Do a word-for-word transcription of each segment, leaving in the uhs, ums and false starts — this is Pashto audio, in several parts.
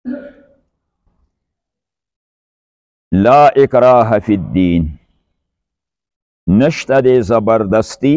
لا اکراه فی الدین، نشته د زبردستی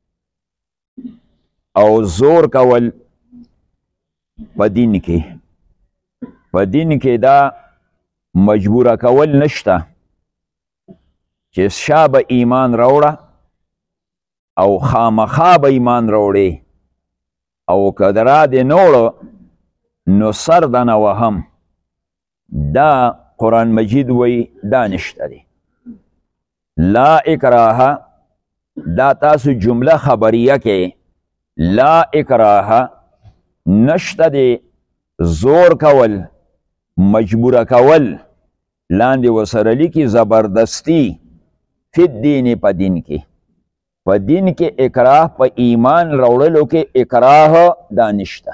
او زور کول په دین کې. په دین کې دا مجبوره کول نشته چې شا به ایمان راوړه او خامخا به ایمان راوړې او که درا دې نه وړه نو سر دنه وهم. دا قرآن مجید وی دا نشته دی. لا اکراه دا تاسو جمله خبریه کې لا اکراه نشته دی زور کول مجبوره کول لاندې وسره لیکي زبردستی فی الدین په دین کې. په دین کې اکراه په ایمان راوړلو کې اکراه دا نشته.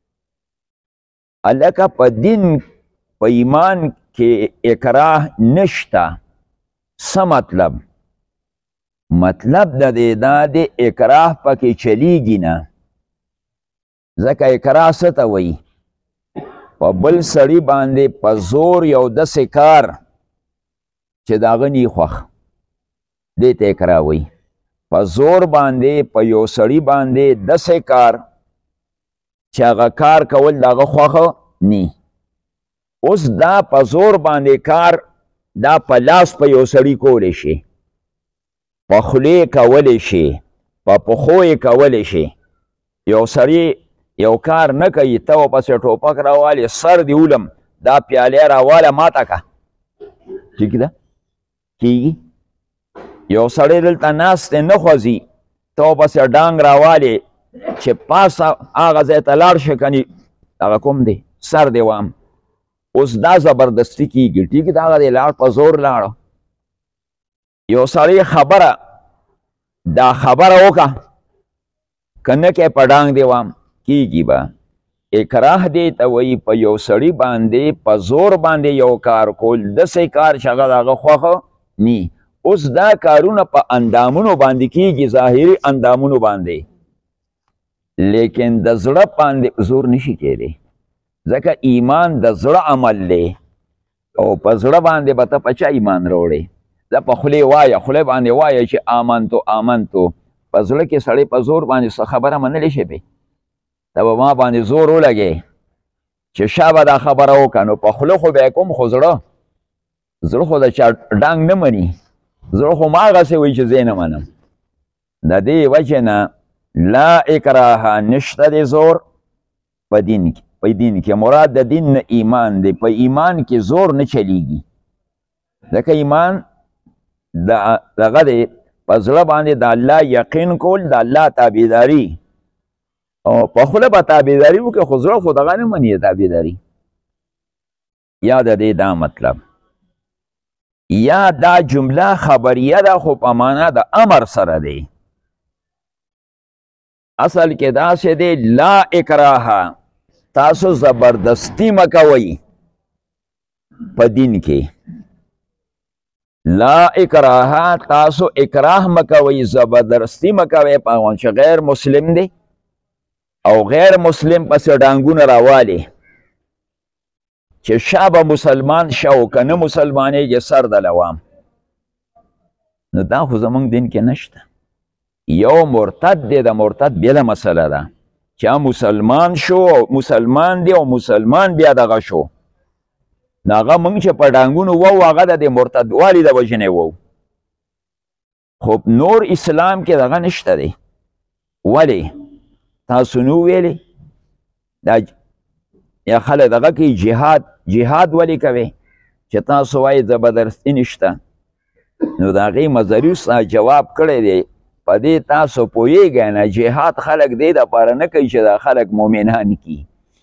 الکه په دین په ایمان کې اکراه نشته. څه مطلب؟ مطلب د دې دا د اکراه پکې چلیږي نه. ځکه اکراه څه ته وایي؟ په بل سړي باندې په زور یو داسې کار چې د هغه نی خوښ، دې ته اکراه وایي. په زور باندې په یو سړي باندې داسې کار چې هغه کار کول د هغه خوښه نی. اوس دا په زور باندې کار دا په لاس په یو سړي کولی شي، په خولې کولی شي، په پښو یې کولی شي. یو سړي یو کار نه کوي، ته ورپسې ټوپک راوالې سر دې ولم دا پیالې راواله ماته که ټیک ده کېږي. یو سړی دلته ناست دی نه خوځي، ته ورپسې ډانګ راوالې چې پاسه هغه ځای ته لاړ شي کني هغه کوم دی سر دې وام. اوس دا زبردستی کېږي ټیک ده. هغه دی لاړ په زور لاړه. یو سړی خبره دا خبره وکړه که نه کې په ډانګ دی وام کېږي به. اکراه دی ته وایي په یو سړي باندې په زور باندې یو کار کول، داسې کار چې هغه د هغه خوښه نی. اوس دا کارونه په اندامونو باندې کېږي، ظاهري اندامونو باندې، لیکن د زړه باندې زور نشي کېدی. ځکه ایمان د زړه عمل دی او په زړه باندې به ته په چا ایمان راوړې؟ دا په خولې وایه، خولې باندې وایه چې آمنتو آمنتو، په زړه کې سړی په زور باندې څه خبره منلی شي پې؟ ته به ما باندې زور ولګې چې شا به دا خبره وکړه. نو په خوله خو به یې کوم، خو زړه زړه خو د چا ډانګ نه مني. زړه خو ما هغسې وایي چې زه نه منم. د دې وجې نه لا اکراه نشته دی زور په دین کې. په دین کې مراد د دین نه ایمان دی. په ایمان کې زور نه چلیږي. ځکه ایمان دغه دی په زړه باندې د الله یقین کول، د الله تابعداري. او په خوله به تابعداري وکړي خو زړه خو دغه نه مني تابعداري. یا د دې دا مطلب. یا دا جمله خبریه ده خو په معنا د امر سره دی. اصل کې داسې دی لا اکراه، تاسو زبردستی مکوئ په دین کې. لا اکراه تاسو اکراه مکوئ، زبردستی مکوئ په هغه چې غیر مسلم دی او غیر مسلم پسې ډانګونه راوالي چې شا به مسلمان شه او که نه مسلمانېږي سر د لوام. نو دا خو زموږ دین کې نشته. یو مرتد دی، د مرتد بېله مسله ده چې مسلمان شو مسلمان دی او مسلمان بیا دغه شو، نو هغه موږ چې په ډانګونو وو هغه د مرتدوالي د وجې وو. خو نور اسلام کې دغه نشته دی. ولې تاسو نو ویلې دا یا خلک دغه کوي جهاد جهاد ولې کوي چې تاسو وایي زبردستي نشته؟ نو د هغې مظهري استاد جواب کړی دی په دې تاسو پوهیږئ نه. جهاد خلک دې دپاره نه کوي چې دا خلک مؤمنان کي.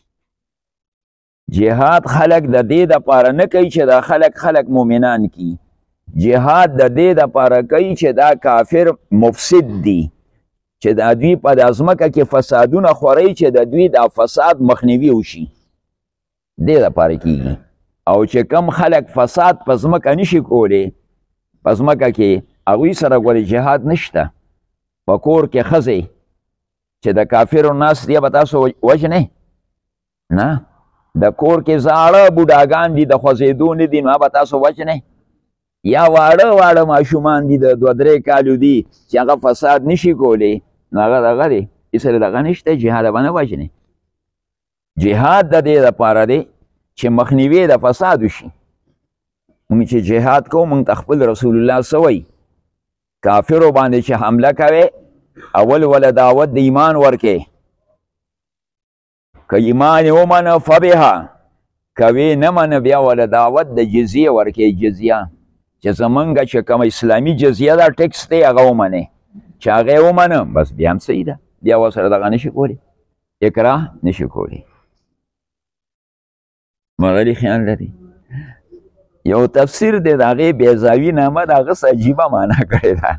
جهاد خلک د دې دپاره نه کوي چې دا خلک خلک مؤمنان کي. جهاد د دې دپاره کوي چې دا کافر مفسد دی، چې د دوی په د ځمکه کې فسادونه خورئ چې د دوی دا فساد مخنیوي وشي. دې دپاره کیږي. او چې کم خلک فساد په ځمکه نشي کولی، په ځمکه کې هغوی سره ګورې جهاد نشته. په کور کې ښځې چې د کافرو ناست دی به تاسو وژنئ؟ نه، د کور کې زاړه بوډاګان دي د خوځېدو نه دي نو هغه به تاسو وچنئ یا واړه واړه ماشومان دي د دوه درې کالو دي چې هغه فساد نشي کولی نو هغه دغه دی سره دغه نشته جهاد به نه وژنې جهاد د دې دپاره دی چې مخنیوی د فساد وشي موږ چې جهاد کوو موږ ته خپل رسول الله څه وایي کافرو باندې چې حمله کوې اول وله دعوت د ایمان ورکې که ایمان یې ومنه فبها که وی نه منه بیا وله دعوت د جزیه ورکې جزیه چې زمونږ چې کوم اسلامي جزیه ده ټکس دی هغه ومنې چې هغه یې ومنه بس بیا هم صحیح ده بیا ورسره دغه نشي کولی اکراه نشي کولی مغلی خیال لري یو تفسیر دی د هغې بیضاوي نامه د هغه څه عجیبه معنا کړې ده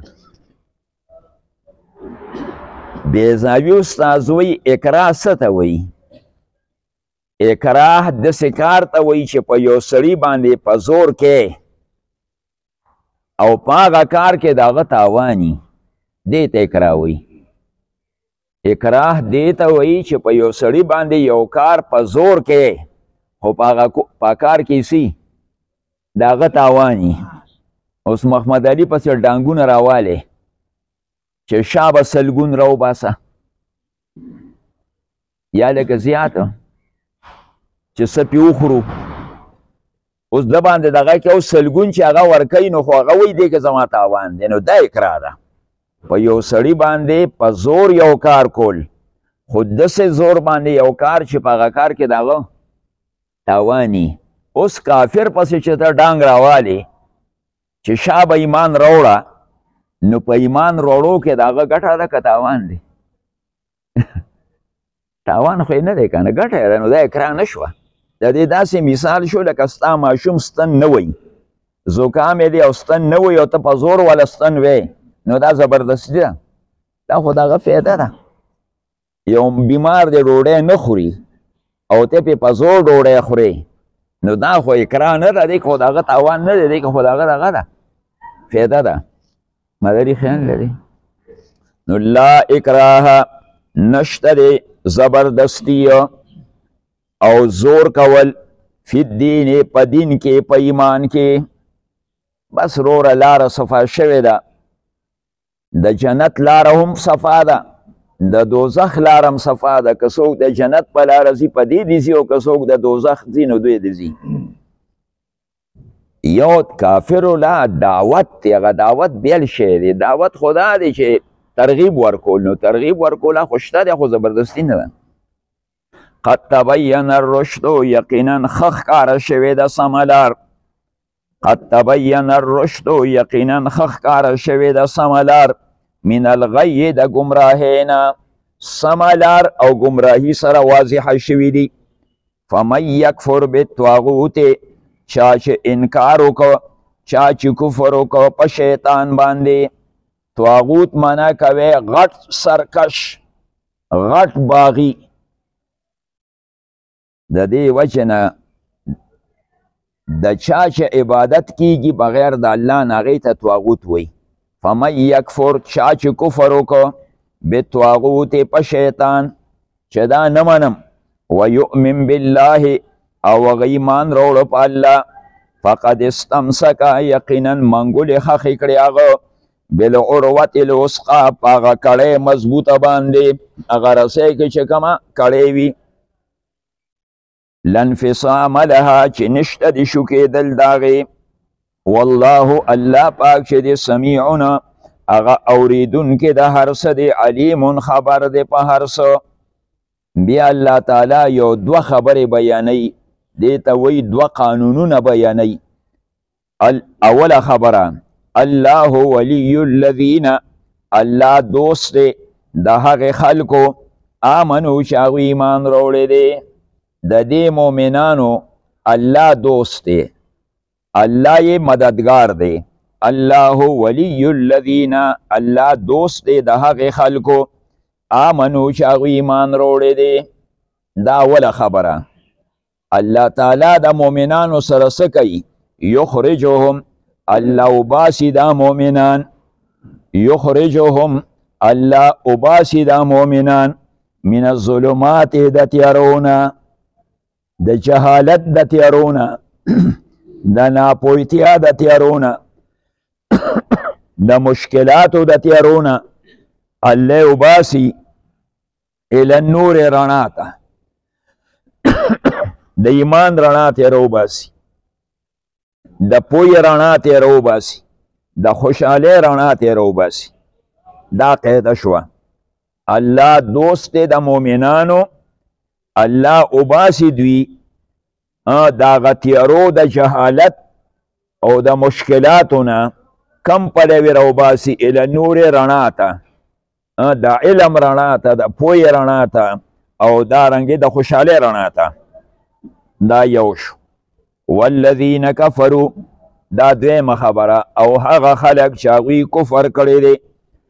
بیضاوي استاذ وایي اکراه څه ته وایي اکراه داسې کار ته وایي چې په یو سړي باندې په زور کې او په هغه کار کې د هغه تاواني دې ته اکراه وایي اکراه دې ته وایي چې په یو سړي باندې یو کار په زور کې خو په هغه په کار کې سي د هغه تاواني اوس محمد علي پسې ډانګونه راوالی چې شا به سلګون راوباسه یا لکه زیاته چې څه پې وخورو اوس ده باندې دغه کې اوس سلګون چې هغه ورکوي نو خو هغه وایي دی که زما تاوان دی نو دا اکراه ده په یو سړي باندې په زور یو کار کول خو داسې زور باندې یو کار چې په هغه کار کې د هغه تاواني اوس کافر پسې چې ته ډانګ راوالې چې شا به ایمان راوړه نو په ایمان راوړو کې د هغه ګټه ده که تاوان دی تاوان خو یې نه دی که نه ګټه یې ده نو دا اکراه نه شوه د دې داسې مثال شو لکه ستا ماشوم ستن نه وی زکام یې دی او ستن نه وی او ته په زور والا ستن وی نو دا زبردستي ده دا خو د هغه فایده ده یو بیمار دی ډوډۍ نه خوري او ته پې په زور ډوډۍ خورې نو دا خو اکراه نه ده دی که خو د هغه تاوان نه دی دی که خو د هغه دغه ده فایده ده مدري خیال لري نو لا اکراه نشته دی زبردستی او زور کول فی الدین په دین کې په ایمان کې بس روره لاره صفا شوې ده د جنت لاره هم صفا ده د دوزخ لاره هم صفا ده که څوک د جنت په لاره ځي په دې دې ځي او که څوک د دوزخ ځي نو دوی دې ځي یو کافرو لا دعوت دی هغه دعوت بیل شی دی دعوت خو دا دی چې ترغیب ورکول نو ترغیب ورکول خو شته دی خو زبردستي نه ده قد تبین الرشد یقینا ښه ښکاره شوې ده سمه لار قد تبین الرشد یقینا ښه ښکاره شوې ده سمه لار من الغی د ګمراهۍ نه سمه لار او ګمراهي سره واضحه شوي دي فمن یکفر بالطاغوت چا چې انکار وکړه چا چې کفر وکړه په شیطان باندې طاغوت معنا کوي غټ سرکش غټ باغي د دې وجه نه د چا چې عبادت کیږي بغیر د الله نه هغې ته طاغوت وایي فمن یکفر چا چې کفر وکړه بالطاغوت په شیطان چې دا نه منم ویؤمن بالله او هغه ایمان راوړه په الله فقد استمسک یقینا منګولې خښې کړې هغه بالعروة الوثقی په هغه کړۍ مضبوطه باندې هغه رسۍ کې چې کومه کړۍ وي لانفصام لها چې نشته د شو کېدل د هغې والله الله پاک چې دی سمیعونه هغه اورېدونکی د هر څه دی علیم خبر دی په هر څه بیا الله تعالی یو دوه خبرې بیانوي دې ته وایي دوه قانونونه بیانوي اوله خبره الله ولی الذین الله دوست دی د هغې خلکو آمنو چې هغوی ایمان راوړی دی د دې مؤمنانو الله دوست دی الله یې مددگار دی الله ولی الذین الله دوست دی د هغې خلکو آمنو چې هغوی ایمان راوړی دی دا اوله خبره الله تعالی د مؤمنانو سره څه کوي یخرجهم الله وباسي دا مؤمنان یخرجهم الله وباسي دا مؤمنان من الظلمات د تیارونه د جهالت د تیارونه د ناپوهتیا د تیارونه د مشکلاتو د تیارونه الله وباسي الی النور رڼا ته د ایمان رڼا ته راوباسي د پوهې رڼا ته راوباسي د خوشحالۍ رڼا ته راوباسي دا قاعده شوه الله دوست دی د مؤمنانو الله وباسي دوی د هغه تیارو د جهالت او د مشکلاتو نه کم پلوي راوباسي الی نور رڼا ته د علم رڼا ته د پوهې رڼا ته او دارنګې د خوشحالۍ رڼا ته دا یو شو والذین کفروا دا دویمه خبره او هغه خلک چې هغوی کفر کړی دی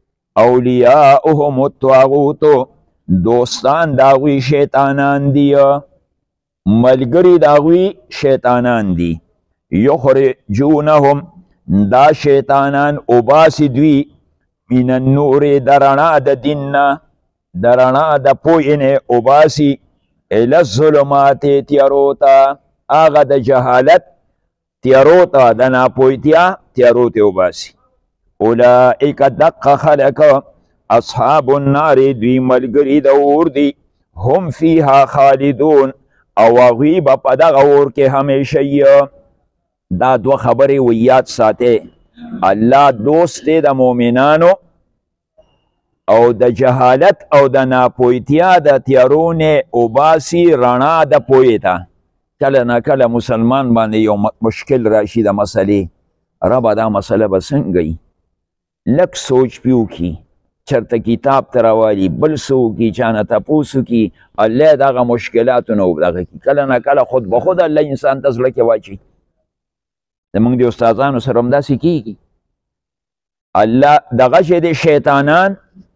اولیاؤهم الطاغوت دوستان د هغوی شیطانان دي ملګري د هغوی شیطانان دي یخرجونهم دا شیطانان وباسي دوی من النور د رڼا د دین نه د رڼا د پوهې نه وباسي الی الظلمات تیارو ته هغه د جهالت تیارو ته د ناپوهتیا تیارو ته وباسي اولئک دقه خلک اصحاب النار دوی ملګري د اور دي هم فیها خالدون او هغوی به په دغه اور کې همیشه یي دا دوه خبرې و یاد ساتئ الله دوست دی د مؤمنانو او د جهالت او د ناپوهتیا د تیارو نه وباسي رڼا د پوهې ته کله نه کله مسلمان باندې یو مشکل راشي د مسلې ربه دا مسله به څنګه وي لږ سوچ پې وکړي چېرته کتاب ته راوالي بل څه وکړي چا نه تپوس وکړي الله دغه مشکلاتو نه دغه کړي کله نه کله خود به خود الله انسان ته زړه کې واچوي زموږ د استادانو سره همداسې کېږي الله دغه چې د شیطانان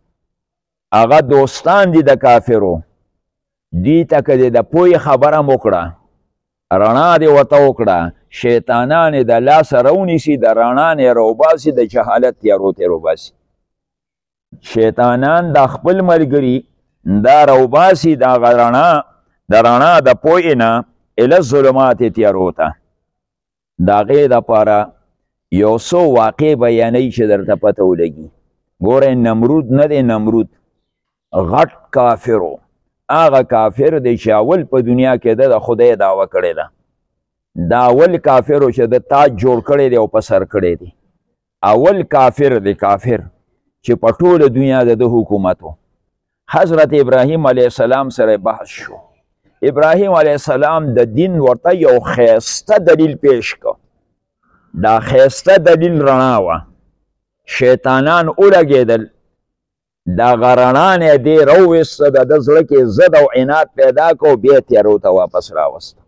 هغه دوستان دي د کافرو دي ته که د پوهې خبره م وکړه رڼا دې ورته وکړه شیطانان یې د لاسه راونیسي د رڼا نه یې راوباسي د جهالت تیارو ته یې راوباسي شیطانان د خپل ملګري دا راوباسي د هغه رڼا د رڼا د پوهې نه الی الظلمات تیارو ته د هغې دپاره یو څو واقع بیانوي چې درته پته ولګي ګورئ نمرود نه دی نمرود غټ کافرو هغه کافر دی چې اول په دنیا کې ده د خدای دعوه کړې ده دا اول کافرو چې د تاج جوړ کړی دی او په سر کړی دی اول کافر دی کافر چې په ټوله دنیا د ده حکومت و حضرت ابراهیم علیه السلام سره بحث شو ابراهیم علیه السلام د دین ورته یو ښایسته دلیل پیش کړ دا ښایسته دلیل رڼا وه شیطانان ولګېدل دغه رڼا نه یې دې راوویسته د ده زړه کې ضد او عناد پیدا کړو بیا یې تیارو ته واپس راوسته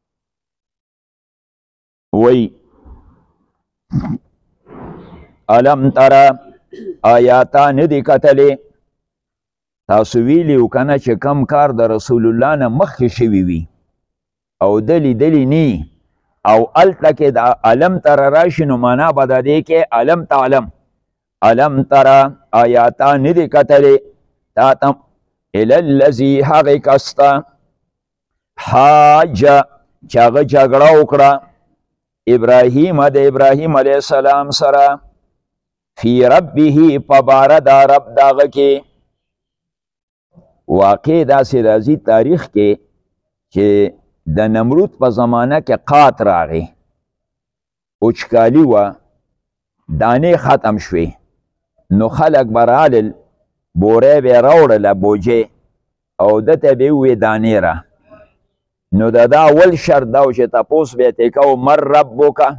وی الم تره آیاتا ندی کتلی تاسو ویلي و کنه چې کم کار د رسول الله نه مخکې شوي وي او دلی دلی نی او الته کې د الم تره راشي نو معنا به د دې کې الم تعلم الم تره آیاتا ندی کتلی تا تم الی الذي هغې کس ته حاجه چې هغه جګړه وکړه ابراهیم د ابراهیم علیه السلام سره فی ربه په باره دا رب دغه کې واقع داسې راځي تاریخ کې چې د نمرود په زمانه کې قات راغی وچکالي وه دانې ختم شوې نو خلک به رالل بورې به یې راوړله بوجې او ده ته به یې ووې دانې را نو د دا اول شرط دا و چې تپوس به یې ترې کوو مر ربک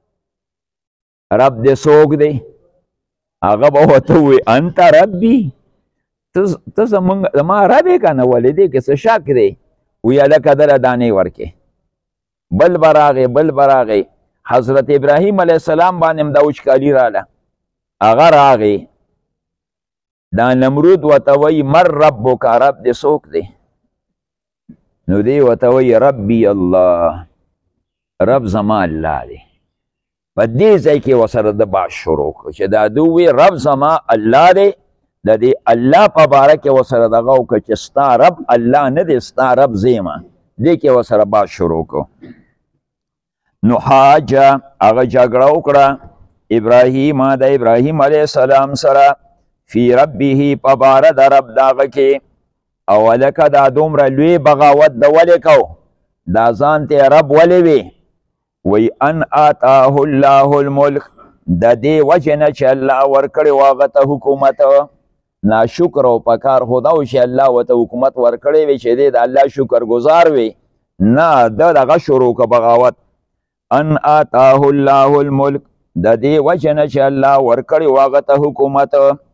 رب دې څوک دی هغه به ورته ووایي انت ربي ته زما رب یې که نه ولې دې کې څه شک دی وی هلکه دله دانې ورکې بل به راغی بل به راغی حضرت ابراهیم علیه السلام باندې هم دا وچکالي راله هغه راغی دا نمرود ورته وایي مر ربک رب دې څوک دی نو دی ورته وایي ربي الله رب زما الله دی په دې ځای کې ورسره د بحث شروع کړو چې دا ده ووایي رب زما الله دی د دې الله په باره کې ورسره دغه وکړه چې ستا رب الله نه دی ستا رب زه یم دې کې ورسره بحث شروع کړو. نو حاجه هغه جګړه وکړه ابراهیم د ابراهیم علیه السلام سره فی ربه په باره د رب د هغه کې. او هلکه دا دومره لوی بغاوت د ولې کو؟ دا ځان ته رب ولې وي؟ وی ان آتاه الله الملک، د دې وجې نه چې الله ورکړی و هغه ته حکومت. ناشکر او پکار خو دا و چې الله ورته حکومت ورکړی وي چې دی د الله شکر ګزار وي. نه، ده دغه شروع که بغاوت. ان آتاه الله الملک، د دې وجې نه چې الله ورکړی و هغه ته حکومت.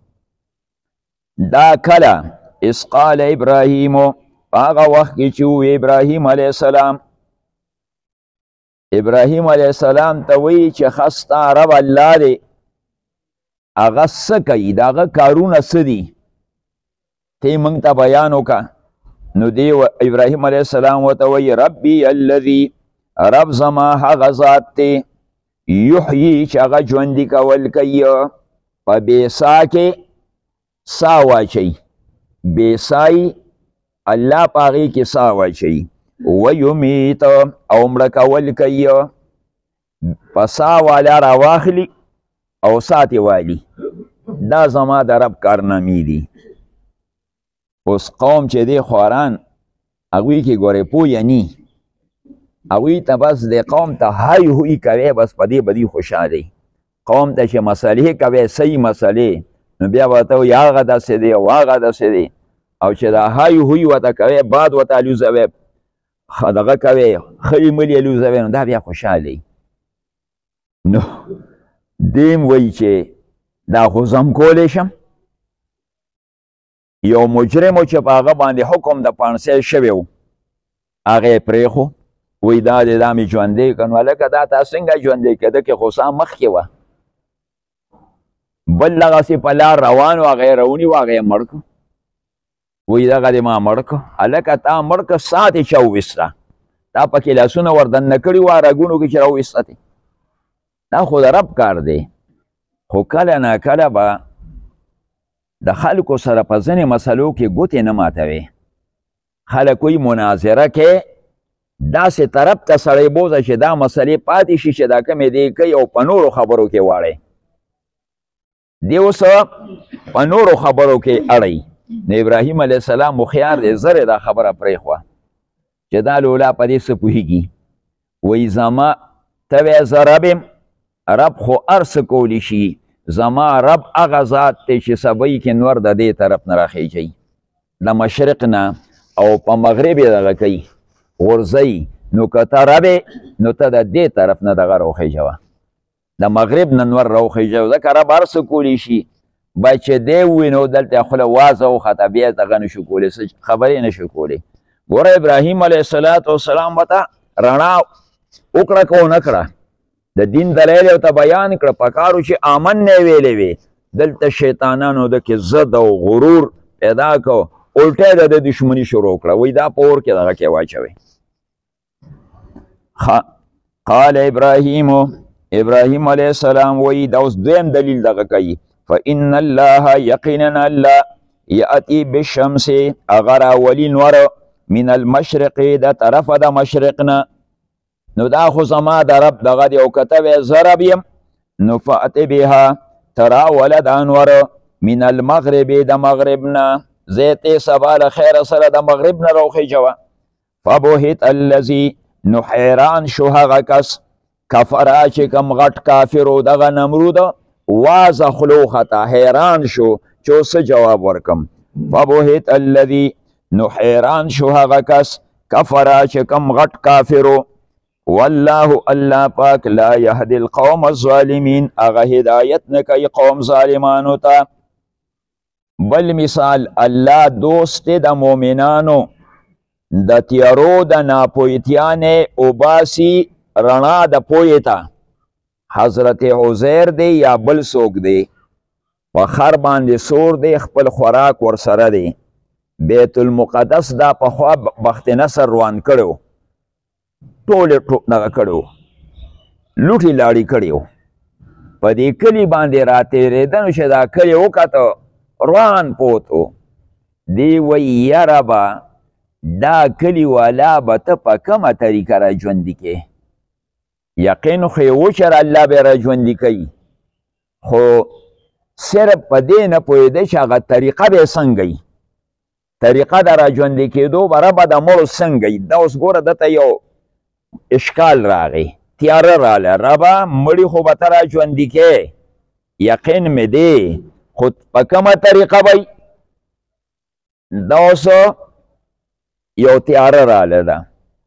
دا کله اس قال ابراهیم، هغه وخت کې چې وی ابراهیم علیه السلام ابراهیم علیه السلام ته وی چې خستا رب الله دی، هغه څه کوي، د هغه کارونه څه دي، ته موږ ته بیان وکړه. نو دی ابراهیم علیه السلام ورته وی ربي الذي، رب زما هغه ذات دی، یحیی چې هغه ژوندي کول کوي، په بیسا کې سا واچوي، بیسای الله په هغې کې سا واچوي، ویمیت او مړه کول کوي، په سا والا راواخلي او ساتې والي. دا زما د رب کارنامې دي. اوس قوم چې دی خواران هغوی کې ګورې پویه نی، هغوی ته بس د قوم ته هی هوی کوي، بس په دې به دوی خوشحالي. قوم ته چې مسلې کوي صحیح مسلې، نو بیا به ورته وایي هغه داسې دی او هغه داسې دی. او چې دا هی هوی ورته کوي، باد ورته الوزوي، دغه کوي ښې ملې الوزوي، نو دا بیا خوشحالي. نو دیم وایي چې دا خو زم کولی شم. یو مجرمو چې په هغه باندې حکم د پانسۍ شوی و، هغه یې پرېښو، وایي دا دی دا مې ژوندی کړ. نو هلکه دا تا څنګه ژوندی کړه؟ ده کې خو سا مخکې وه، بل دغسې په لار روان و، هغه یې راونیو، هغه یې مړ کړ. وایي دغه دې ما مړ کړ. هلکه تا مړ کړ، سا دې چا وویسته؟ تا پکې لاسونه وردننه کړي وه رګونو کې چې راوویسته. دا خو د رب کار دی. خو کله ناکله به د خلکو سره په ځینې مسلو کې ګوتې نه ماتوي. خلک وایي مناظره کې داسې طرف ته سړی بوځه چې دا مسلې پاتې شي چې دا کومې دی کوي او په نورو خبرو کې واړی. دی اوس په نورو خبرو کې اړی. نو ابراهیم علیه السلام مخیار دی، زر دا خبره پرېښوه چې دا لولا په دې څه پوهېږي. وایي زما ته وایې زه رب یم، رب خو هر څه کولی شي. زما رب هغه ذات دی چې سبی کې نور د دې طرف نه راخیږي، د مشرق نه او په مغرب یې دغه کوي غورځوي. نو که ته رب نو ته د دې طرف نه دغه راوخیژوه، د مغرب نه نور راوخیژوه، ځکه رب هر څه کولی شي. باید چې دی ووایي نو دلته خوله وازه وخته، بیا دغه نه شو کولی، خبرې نه شو کولی. ګوره ابراهیم علیه السلام ورته رڼا وکړه که ونه کړه، د دین دلایل یې ورته بیان کړه. پکارو چې امن نه ویلې وي، دلته شیطانانو د کې ضد او غرور پیدا کو، الټه د د دشمني شروع کړه. وایي دا په اور کې دغه کې واچوئ. قال ابراهیم، ابراهیم علیه السلام وایي دا اوس دویم دلیل دغه کوي. فإن الله، یقینا الله، یأتی بالشمس، هغه راولي نور، من المشرق، د طرفه د مشرق نه. نو دا خو زما د رب دغه دی، او که ته وایې زه رب یم، نو فأت بها، تراوله دا انور، من المغرب، د مغرب نه، زه یې سبا له خیره سره د مغرب نه راوخیژوه. فبهت الذي، نو حیران شو هغه کس، کفره چې کوم غټ کافر و دغه نمرود، وازه خلو خطا، حیران شو چې اوس څه جواب ورکم. فبهت الذي، نو حیران شو هغه کس، کفره چې کوم غټ کافر و. والله الله پاک لا یهدی القوم الظالمین، هغه هدایت نه کوي قوم ظالمانو ته. بل مثال، الله دوست د مؤمنانو، د تیارو د ناپوهتیانې اوباسي رڼا د پوهې ته. حضرت عزیر دی یا بل څوک دی، په خر باندې سور دی، خپل خوراک ورسره دی. بیت المقدس دا پخوا بخت نصر روان کړو، ټول دغه کړو، لوټې لاړې کړی و. په دې کلي باندې راتېرېده، نو چې دا کلي وکته روان پوت و. دی وایي یاره به دا کلی والا به ته په کومه طریقه را ژوندي کې یقین خو یې وچر الله به را ژوندي کوي خو صرف په دې نه پوهېده چې هغه طریقه به یې څنګه وي طریقه د را ژوندي کېدو به ربه د مړو څنګه وي دا اوس ګوره دته یو اشکال راغی تیاره راله ربه مړي خو به ته را ژوندي کې یقین مې دی خو په کومه طریقه به دا اوس یو تیاره راله ده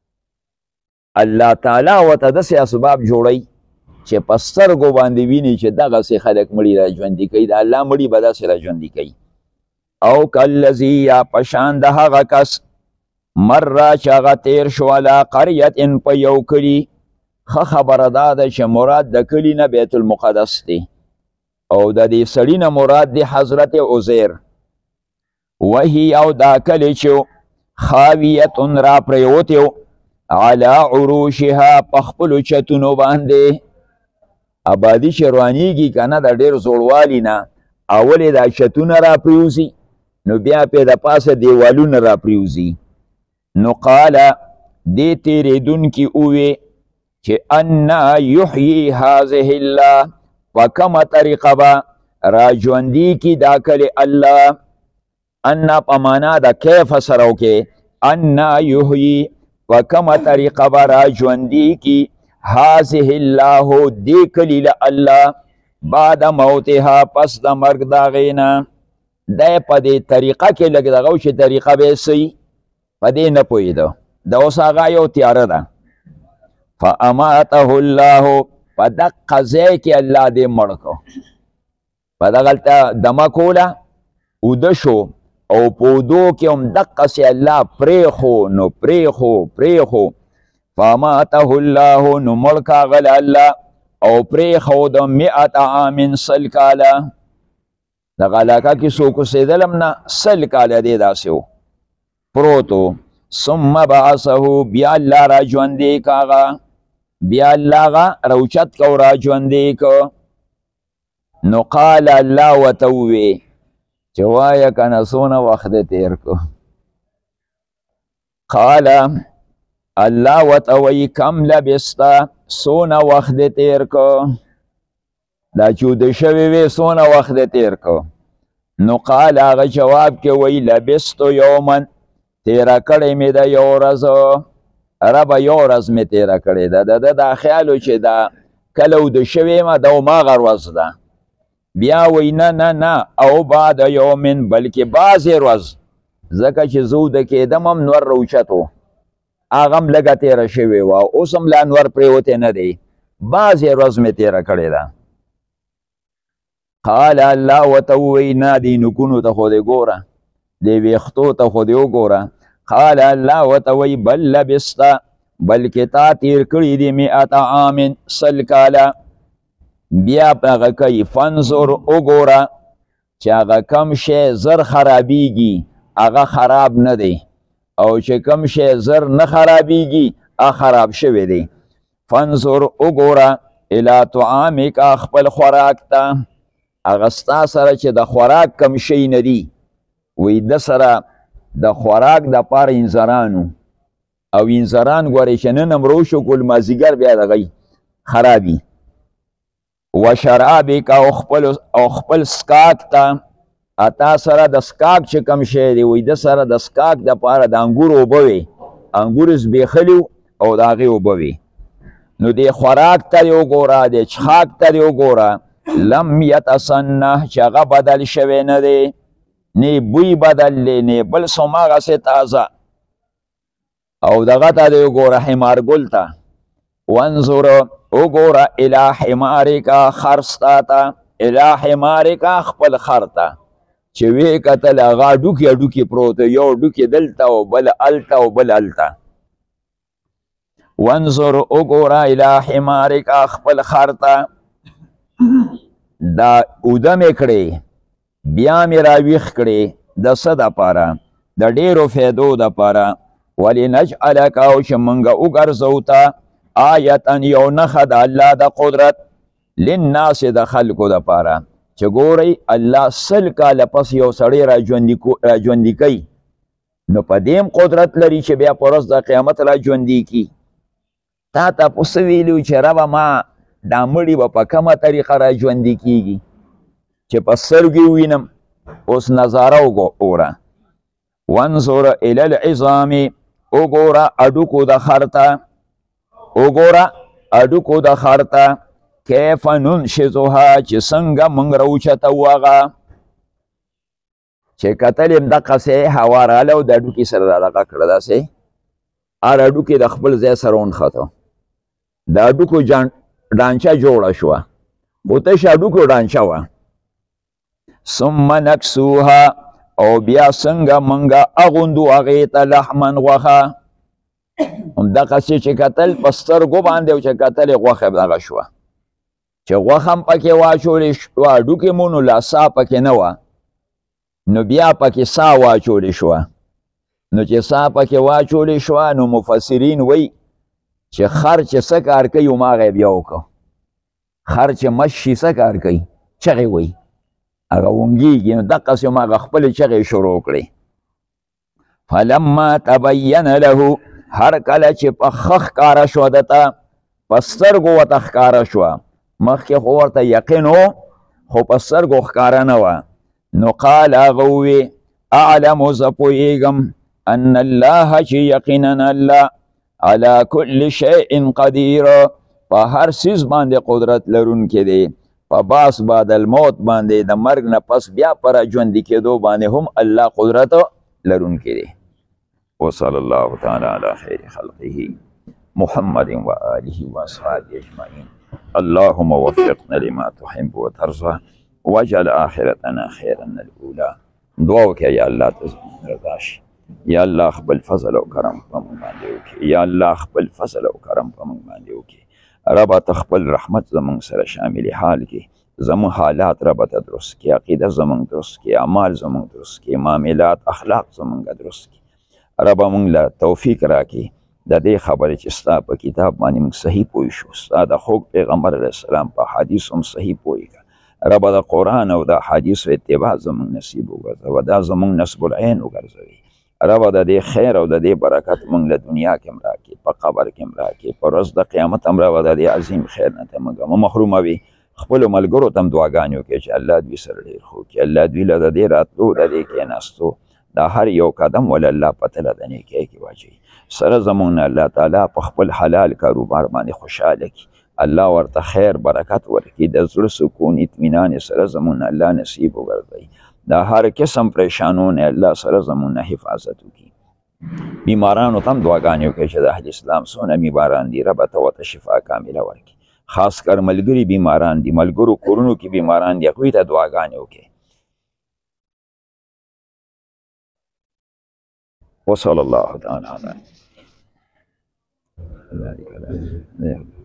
الله تعالی ورته داسې اسباب جوړوي چې په سترګو باندې ویني چې دغسې خلک مړي را ژوندي کوي د الله مړي به داسې را ژوندي کوي او کالذي یا په شان د هغه کس مره چې هغه تیر شو علی قریة په یو کلي ښه خبره دا ده چې مراد د کلي نه بیت المقدس دی او د دې سړي نه مراد دی حضرت عزیر وهي او دا کلی چې خاویتون را پریوتی علی عروشها په خپلو چتونو باندې آبادي چې روانېږي که نه د ډېر زوړوالي نه اول یې دا چتونه را پریوځي نو بیا پې د پاسه دیوالونه را پریوځي نو قاله دې تېرېدونکي ووې چې انا یحیي هذه الله په کومه طریقه به را ژوندي کي دا کلی الله انا په معنا د کیف سره وکې انا یحیي په کومه طریقه به را ژوندي کي هذه الله دې کلي له الله بعد موتها پس د مرګ د هغې نه دی په دې طریقه کې لږ دغه و چې طریقه به یې څه په دې نه پوهېده د اوس هغه یو تیاره ده فاماته الله په دقه ځای کې الله دې مړ کړو په دغلته دمه کوله اوده شو او په اودو کې هم دقسې الله پرېښو نو پرېښو پرېښو فاماته الله نو مړ کاغل الله او پرېښود مئة عام سل کاله دغه علاقه کې څوک اوسېدل هم نه سل کاله دی داسې و پروت و ثم بعثه بیا الله را ژوندی کاغه بیا الله هغه راوچت کو را ژوندی کو نو قال الله ورته ووې چې وایه که نه څونه وخت دې تېر کو قال الله ورته وایي کم لبسته څونه وخت دې تېر کو دا چې اوده شوې وې څونه وخت دې تېر کو نو قال هغه جواب کې وایي لبستو یوما تیره کړې مې ده یو ورځ ربه یو ورځ مې تیره کړې ده د ده دا خیال و چې دا کله اوده شوې یم دا هماغه ورځ ده بیا وایي نه نه نه او بعد یومن بلکې بعضې ورځ ځکه چې زه اوده کېدم هم نور روچت و هغه هم لږه تیره شوې وه اوس هم لا نور پرېوتی نه دی بعضې ورځ مې تیره کړې ده قال الله ورته ووایي نه دې نکونو ته خو دې ګوره دې ویښتو ته خو دې وګوره قال الله ورته وایي بل لبسته بلکې تا تیر کړي دي مئة عام سل کاله بیا په هغه کوي فانظر وګوره چې هغه کم شی زر خرابیږي هغه خراب نه دی او چې کم شی زر نه خرابیږي هغه خراب شوی دی فانظر وګوره الی طعامک خپل خوراک ته هغه ستا سره چې د خوراک کم شی نه دی وی د سره د خوراک دپاره انځرانو او انځران ګورې چې نن هم روشو کول مازدیګر بیا دغی خرابي و شرابک او خپل او خپل سکاک ته اتا سره د سکاک چې کم شی دی وی د سره د سکاک دپاره د انګور اوبه وې انګور زبېښلي او د هغې اوبه وې نو دې خوراک ته دې وګوره دې څښاک ته دې وګوره لم یتسنه چې هغه بدل شوی نه دی نه بوی بدل دی نه بل څوم هغسې تازه او دغه ته دې وګوره حمارګل ته وانظر وګوره الی حمارکا خر ستا ته الی حمارکا خپل خر ته چې ویې کتل هغه ډوکې ډوکې پروت یو ډوکې دلته او بل هلته او بل هلته وانظر وګوره الی حمارکا خپل خر ته دا اوده مې کړې بیا مې راویښ کړې د څه دپاره د ډېرو فایدو دپاره ولنجعلک او چې موږ وګرځو ته آیتا یو نښه د الله د قدرت للناس د خلکو دپاره چې ګورئ الله سل کاله پس یو سړی را ژوندي کوي نو په دیم قدرت لري چې بیا په ورځ د قیامت را ژوندي کی. تا ته په څه ویلي چې ربه ما دا مړي به په کومه طریقه را ژوندي کیږي چې په سترګې ووینم. اوس نظاره وګوره. وانظر الی العظام، وګوره اډوکو د خر ته، وګوره اډوکو د خر ته، کیف ننشزها چې څنګه موږ راوچتوو هغه. چې کتل یم دقسې هوا راغله او د اډوکي سره را دغه کړه داسې هر اډوکي د خپل ځای سره ونښته. د اډوکو ډانچه جوړه شوه خو تشه اډوکو ډانچه وه. ثم نکسوها، او بیا څنګه موږ اغوندو هغې ته لحمن غوښه. همدقسې چې کتل په سترګو باندې او چې کتل یې غوښه دغه شوه چې غوښه هم پکې واچولې شوه، هډوکې مو نو لا ساه پکې نه وه، نو بیا پکې ساه واچولې شوه. نو چې ساه پکې واچولې شوه نو مفسرین وی چې خر چې څه کار کوي هماغه یې بیا وکړه. خر چې مش شي څه کار کوي؟ چغې وی، هغه ونګېږي. نو دقسې هماغه خپلې چغې شروع کړې. فلما تبین له، هر کله چې په ښه ښکاره شوه ده ته، په سترګو ورته ښکاره شوه. مخکې خو ورته یقین و خو په سترګو ښکاره نه وه. نو قال هغه ووی اعلم، زه پوهېږم ان الله چې یقینا الله على كل شيء قدیر، په هر څیز باندې قدرت لرونکی دی. په باس بعد الموت باندې د مرګ نه پس بیا په راژوندي کېدو باندې هم الله قدرت لرونکی دی. وصلی الله تعالی علی خیر خلقه محمد و آله و اصحابه اجمعین. اللهم وفقنا لما تحب وترضى واجعل آخرتنا خیرا من الاولى. دعا وکړه یا الله ته زموږ رضا شي. یا الله خپل فضل او کرم په موږ باندې وکړي. یا الله خپل فضل او کرم په موږ باندې وکړي. ربه ته خپل رحمت زموږ سره شامل حال کې. زموږ حالات ربه ته درست کړي. عقیده زموږ درست کړي. اعمال زموږ درست کړي. معاملات اخلاق زموږ درست کړي. ربه موږ له توفیق راکړي د دې خبرې چې ستا په کتاب باندې موږ صحیح پوه شو، ستا د خوږ پیغمبر علیه السلام په حدیث هم صحیح پوه کړه. ربه د قرآن او د حدیثو اتباع زموږ نصیب وګرځوه، دا زموږ نصب العین وګرځوي. ربه د دې خیر او د دې برکت موږ له دنیا کې هم راکړي، په قبر کې هم راکړي، په ورځ د قیامت هم ربه د دې عظیم خیر نه ته موږ مه محروموي. خپلو ملګرو ته هم دعاګانې وکړي چې الله دوی سره ډېر ښه وکړي، الله دوی له د دې راتلو د دې کېناستو دا هر یو قدم ول الله په تله د نیکۍ کې واچوي. سره زموږ نه الله تعالی په خپل حلال کاروبار باندې خوشحاله کړي، الله ورته خیر برکت ورکړي، د زړه سکون اطمینان سره زموږ نه الله نصیب وګرځوي. دا هر قسم پریشانونه الله سره زموږ نه حفاظت وکړي. بیمارانو ته هم دعاګانې وکړي چې د اهل اسلام څونه بیماران دي ربه ته ورته شفا کامله ورکړي. خاص کر ملګري بیماران دي، ملګرو کورونو کې بیماران دي، هغوی ته دعاګانې وکړي. وصلی الله تعالی علی